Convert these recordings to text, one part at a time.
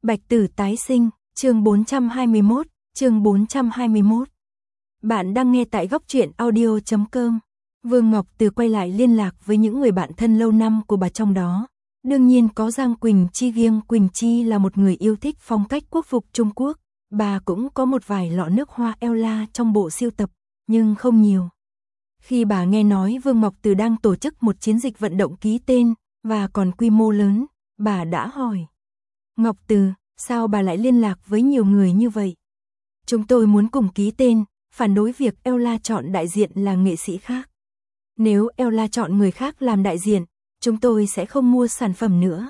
Bạch Tử tái sinh, chương 421, chương 421. Bạn đang nghe tại góc truyện audio.com. Vương Ngọc Từ quay lại liên lạc với những người bạn thân lâu năm của bà trong đó. Đương nhiên có Giang Quỳnh Chi. Riêng Quỳnh Chi là một người yêu thích phong cách quốc phục Trung Quốc. Bà cũng có một vài lọ nước hoa Ella trong bộ sưu tập, nhưng không nhiều. Khi bà nghe nói Vương Ngọc Từ đang tổ chức một chiến dịch vận động ký tên, và còn quy mô lớn, bà đã hỏi. Ngọc Từ, sao bà lại liên lạc với nhiều người như vậy? Chúng tôi muốn cùng ký tên, phản đối việc Ella chọn đại diện là nghệ sĩ khác. Nếu Ella chọn người khác làm đại diện, chúng tôi sẽ không mua sản phẩm nữa.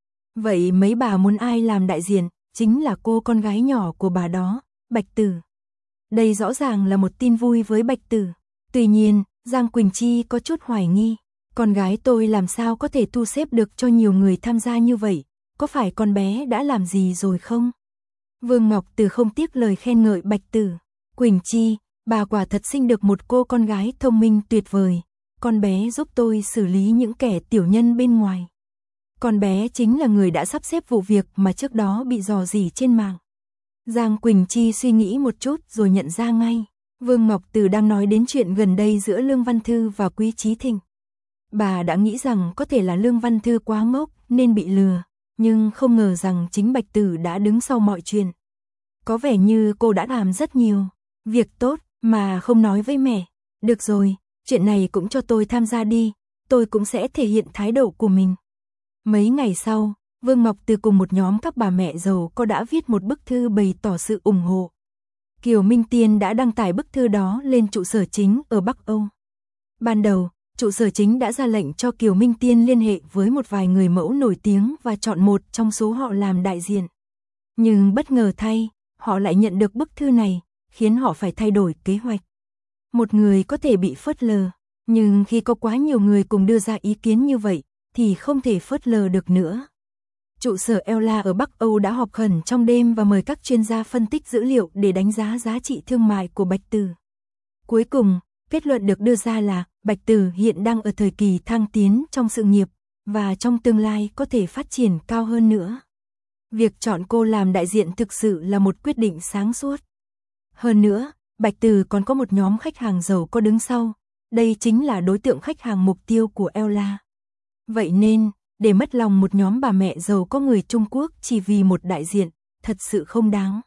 Vậy mấy bà muốn ai làm đại diện? Chính là cô con gái nhỏ của bà đó, Bạch Tử. Đây rõ ràng là một tin vui với Bạch Tử. Tuy nhiên, Giang Quỳnh Chi có chút hoài nghi. Con gái tôi làm sao có thể thu xếp được cho nhiều người tham gia như vậy? Có phải con bé đã làm gì rồi không? Vương Ngọc Từ không tiếc lời khen ngợi Bạch Tử. Quỳnh Chi, bà quả thật sinh được một cô con gái thông minh tuyệt vời. Con bé giúp tôi xử lý những kẻ tiểu nhân bên ngoài. Con bé chính là người đã sắp xếp vụ việc mà trước đó bị rò rỉ trên mạng. Giang Quỳnh Chi suy nghĩ một chút rồi nhận ra ngay. Vương Ngọc Từ đang nói đến chuyện gần đây giữa Lương Văn Thư và Quý Chí Thịnh. Bà đã nghĩ rằng có thể là Lương Văn Thư quá ngốc nên bị lừa, nhưng không ngờ rằng chính Bạch Tử đã đứng sau mọi chuyện. Có vẻ như cô đã làm rất nhiều việc tốt mà không nói với mẹ. Được rồi, chuyện này cũng cho tôi tham gia đi, tôi cũng sẽ thể hiện thái độ của mình. Mấy ngày sau, Vương Ngọc Từ cùng một nhóm các bà mẹ giàu có đã viết một bức thư bày tỏ sự ủng hộ. Kiều Minh Tiên đã đăng tải bức thư đó lên trụ sở chính ở Bắc Âu. Ban đầu, trụ sở chính đã ra lệnh cho Kiều Minh Tiên liên hệ với một vài người mẫu nổi tiếng và chọn một trong số họ làm đại diện. Nhưng bất ngờ thay, họ lại nhận được bức thư này, khiến họ phải thay đổi kế hoạch. Một người có thể bị phớt lờ, nhưng khi có quá nhiều người cùng đưa ra ý kiến như vậy, thì không thể phớt lờ được nữa. Trụ sở Ella ở Bắc Âu đã họp khẩn trong đêm và mời các chuyên gia phân tích dữ liệu để đánh giá giá trị thương mại của Bạch Tử. Cuối cùng, kết luận được đưa ra là Bạch Tử hiện đang ở thời kỳ thăng tiến trong sự nghiệp và trong tương lai có thể phát triển cao hơn nữa. Việc chọn cô làm đại diện thực sự là một quyết định sáng suốt. Hơn nữa, Bạch Tử còn có một nhóm khách hàng giàu có đứng sau. Đây chính là đối tượng khách hàng mục tiêu của Ella. Vậy nên, để mất lòng một nhóm bà mẹ giàu có người Trung Quốc chỉ vì một đại diện, thật sự không đáng.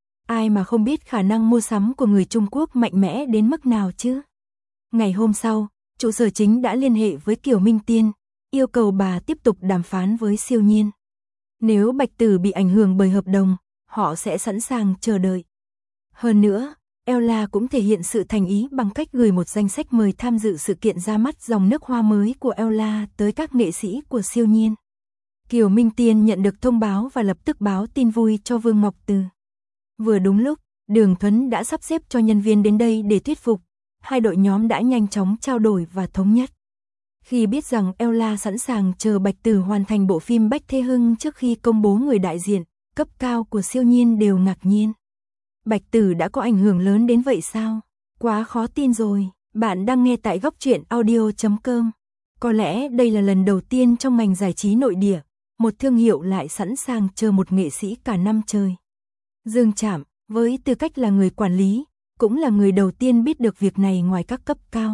Ai mà không biết khả năng mua sắm của người Trung Quốc mạnh mẽ đến mức nào chứ? Ngày hôm sau, trụ sở chính đã liên hệ với Kiều Minh Tiên, yêu cầu bà tiếp tục đàm phán với Siêu Nhiên. Nếu Bạch Tử bị ảnh hưởng bởi hợp đồng, họ sẽ sẵn sàng chờ đợi. Hơn nữa, Ella cũng thể hiện sự thành ý bằng cách gửi một danh sách mời tham dự sự kiện ra mắt dòng nước hoa mới của Ella tới các nghệ sĩ của Siêu Nhiên. Kiều Minh Tiên nhận được thông báo và lập tức báo tin vui cho Vương Ngọc Từ. Vừa đúng lúc, Đường Thuấn đã sắp xếp cho nhân viên đến đây để thuyết phục. Hai đội nhóm đã nhanh chóng trao đổi và thống nhất. Khi biết rằng Ella sẵn sàng chờ Bạch Tử hoàn thành bộ phim Bách Thế Hưng trước khi công bố người đại diện, cấp cao của Siêu Nhiên đều ngạc nhiên. Bạch Tử đã có ảnh hưởng lớn đến vậy sao? Quá khó tin rồi. Bạn đang nghe tại góc truyện audio.com. Có lẽ đây là lần đầu tiên trong ngành giải trí nội địa, một thương hiệu lại sẵn sàng chờ một nghệ sĩ cả năm trời. Dương Trạm, với tư cách là người quản lý, cũng là người đầu tiên biết được việc này ngoài các cấp cao.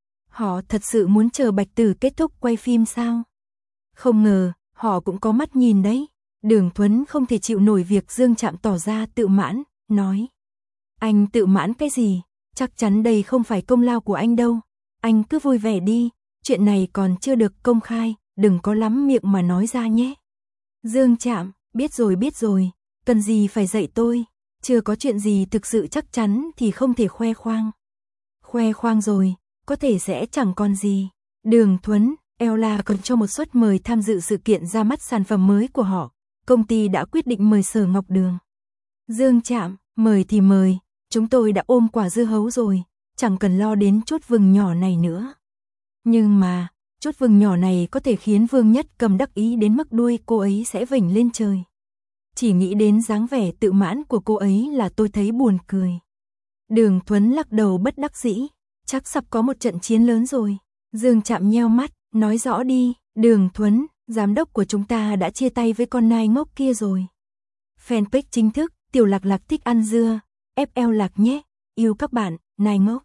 Họ thật sự muốn chờ Bạch Tử kết thúc quay phim sao? Không ngờ, họ cũng có mắt nhìn đấy. Đường Thuấn không thể chịu nổi việc Dương Trạm tỏ ra tự mãn, nói. Anh tự mãn cái gì? Chắc chắn đây không phải công lao của anh đâu. Anh cứ vui vẻ đi, chuyện này còn chưa được công khai, đừng có lắm miệng mà nói ra nhé. Dương Trạm, biết rồi, cần gì phải dạy tôi, chưa có chuyện gì thực sự chắc chắn thì không thể khoe khoang. Khoe khoang rồi, có thể sẽ chẳng còn gì. Đường Thuấn, Ella còn cho một suất mời tham dự sự kiện ra mắt sản phẩm mới của họ. Công ty đã quyết định mời Sở Ngọc Đường. Dương Trạm, mời thì mời, chúng tôi đã ôm quả dưa hấu rồi, chẳng cần lo đến chút vừng nhỏ này nữa. Nhưng mà, chút vừng nhỏ này có thể khiến Vương Nhất Cầm đắc ý đến mức đuôi cô ấy sẽ vểnh lên trời. Chỉ nghĩ đến dáng vẻ tự mãn của cô ấy là tôi thấy buồn cười. Đường Thuấn lắc đầu bất đắc dĩ, chắc sắp có một trận chiến lớn rồi. Dương Trạm nheo mắt, nói rõ đi. Đường Thuấn, giám đốc của chúng ta đã chia tay với con nai ngốc kia rồi. Fanpage chính thức, Tiểu Lạc Lạc thích ăn dưa, FL Lạc nhé, yêu các bạn, nai ngốc.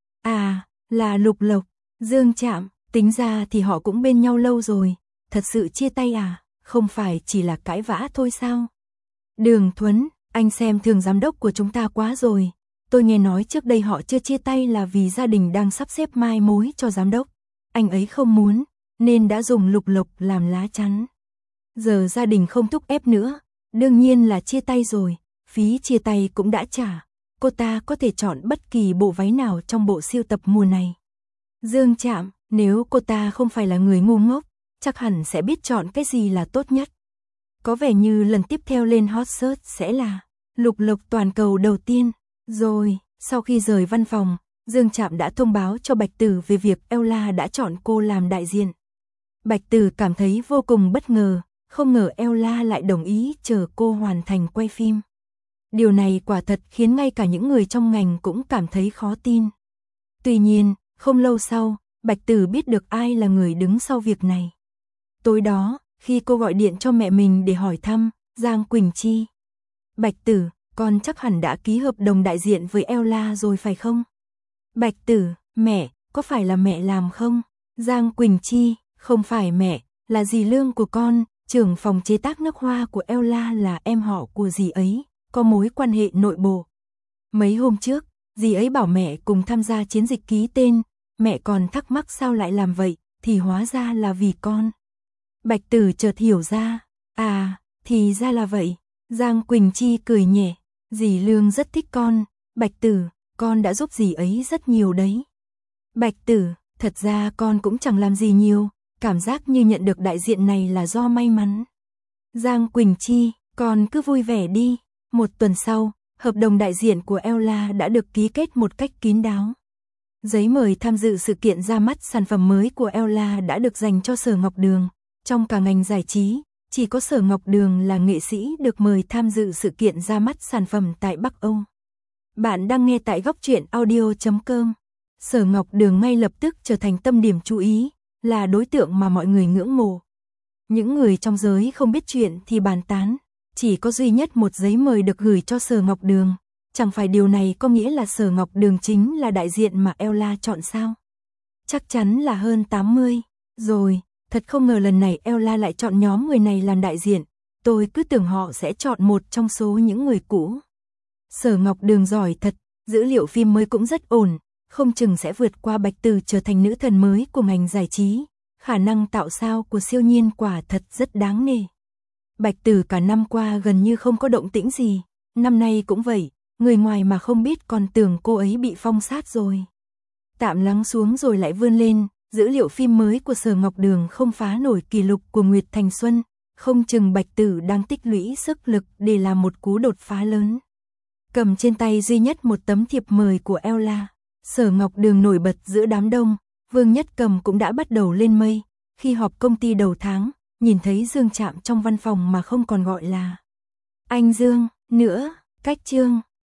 À, là Lục Lộc, Dương Trạm, tính ra thì họ cũng bên nhau lâu rồi, thật sự chia tay à, không phải chỉ là cãi vã thôi sao? Đường Thuấn, anh xem thường giám đốc của chúng ta quá rồi, tôi nghe nói trước đây họ chưa chia tay là vì gia đình đang sắp xếp mai mối cho giám đốc, anh ấy không muốn, nên đã dùng Lục Lộc làm lá chắn. Giờ gia đình không thúc ép nữa, đương nhiên là chia tay rồi, phí chia tay cũng đã trả, cô ta có thể chọn bất kỳ bộ váy nào trong bộ siêu tập mùa này. Dương Trạm, nếu cô ta không phải là người ngu ngốc, chắc hẳn sẽ biết chọn cái gì là tốt nhất. Có vẻ như lần tiếp theo lên hot search sẽ là Lục Lộc toàn cầu đầu tiên. Rồi, sau khi rời văn phòng, Dương Trạm đã thông báo cho Bạch Tử về việc Ella đã chọn cô làm đại diện. Bạch Tử cảm thấy vô cùng bất ngờ, không ngờ Ella lại đồng ý chờ cô hoàn thành quay phim. Điều này quả thật khiến ngay cả những người trong ngành cũng cảm thấy khó tin. Tuy nhiên, không lâu sau, Bạch Tử biết được ai là người đứng sau việc này. Tối đó, khi cô gọi điện cho mẹ mình để hỏi thăm, Giang Quỳnh Chi. Bạch Tử, con chắc hẳn đã ký hợp đồng đại diện với Ella rồi phải không? Bạch Tử, mẹ, có phải là mẹ làm không? Giang Quỳnh Chi, không phải mẹ, là dì Lương của con, trưởng phòng chế tác nước hoa của Ella là em họ của dì ấy, có mối quan hệ nội bộ. Mấy hôm trước, dì ấy bảo mẹ cùng tham gia chiến dịch ký tên, mẹ còn thắc mắc sao lại làm vậy, thì hóa ra là vì con. Bạch Tử chợt hiểu ra, à, thì ra là vậy. Giang Quỳnh Chi cười nhẹ, dì Lương rất thích con, Bạch Tử, con đã giúp dì ấy rất nhiều đấy. Bạch Tử, thật ra con cũng chẳng làm gì nhiều, cảm giác như nhận được đại diện này là do may mắn. Giang Quỳnh Chi, con cứ vui vẻ đi. Một tuần sau, hợp đồng đại diện của Ella đã được ký kết một cách kín đáo. Giấy mời tham dự sự kiện ra mắt sản phẩm mới của Ella đã được dành cho Sở Ngọc Đường. Trong cả ngành giải trí, chỉ có Sở Ngọc Đường là nghệ sĩ được mời tham dự sự kiện ra mắt sản phẩm tại Bắc Âu. Bạn đang nghe tại góc truyện audio.com. Sở Ngọc Đường ngay lập tức trở thành tâm điểm chú ý, là đối tượng mà mọi người ngưỡng mộ. Những người trong giới không biết chuyện thì bàn tán, chỉ có duy nhất một giấy mời được gửi cho Sở Ngọc Đường. Chẳng phải điều này có nghĩa là Sở Ngọc Đường chính là đại diện mà Ella chọn sao? Chắc chắn là hơn 80. Rồi, thật không ngờ lần này Ella lại chọn nhóm người này làm đại diện. Tôi cứ tưởng họ sẽ chọn một trong số những người cũ. Sở Ngọc Đường giỏi thật, dữ liệu phim mới cũng rất ổn, không chừng sẽ vượt qua Bạch Tử trở thành nữ thần mới của ngành giải trí. Khả năng tạo sao của siêu nhiên quả thật rất đáng nể. Bạch Tử cả năm qua gần như không có động tĩnh gì, năm nay cũng vậy, người ngoài mà không biết còn tưởng cô ấy bị phong sát rồi. Tạm lắng xuống rồi lại vươn lên, dữ liệu phim mới của Sở Ngọc Đường không phá nổi kỷ lục của Nguyệt Thành Xuân, không chừng Bạch Tử đang tích lũy sức lực để làm một cú đột phá lớn. Cầm trên tay duy nhất một tấm thiệp mời của Ella, Sở Ngọc Đường nổi bật giữa đám đông, Vương Nhất Cầm cũng đã bắt đầu lên mây, khi họp công ty đầu tháng, nhìn thấy Dương Trạm trong văn phòng mà không còn gọi là anh Dương nữa, cách Trương,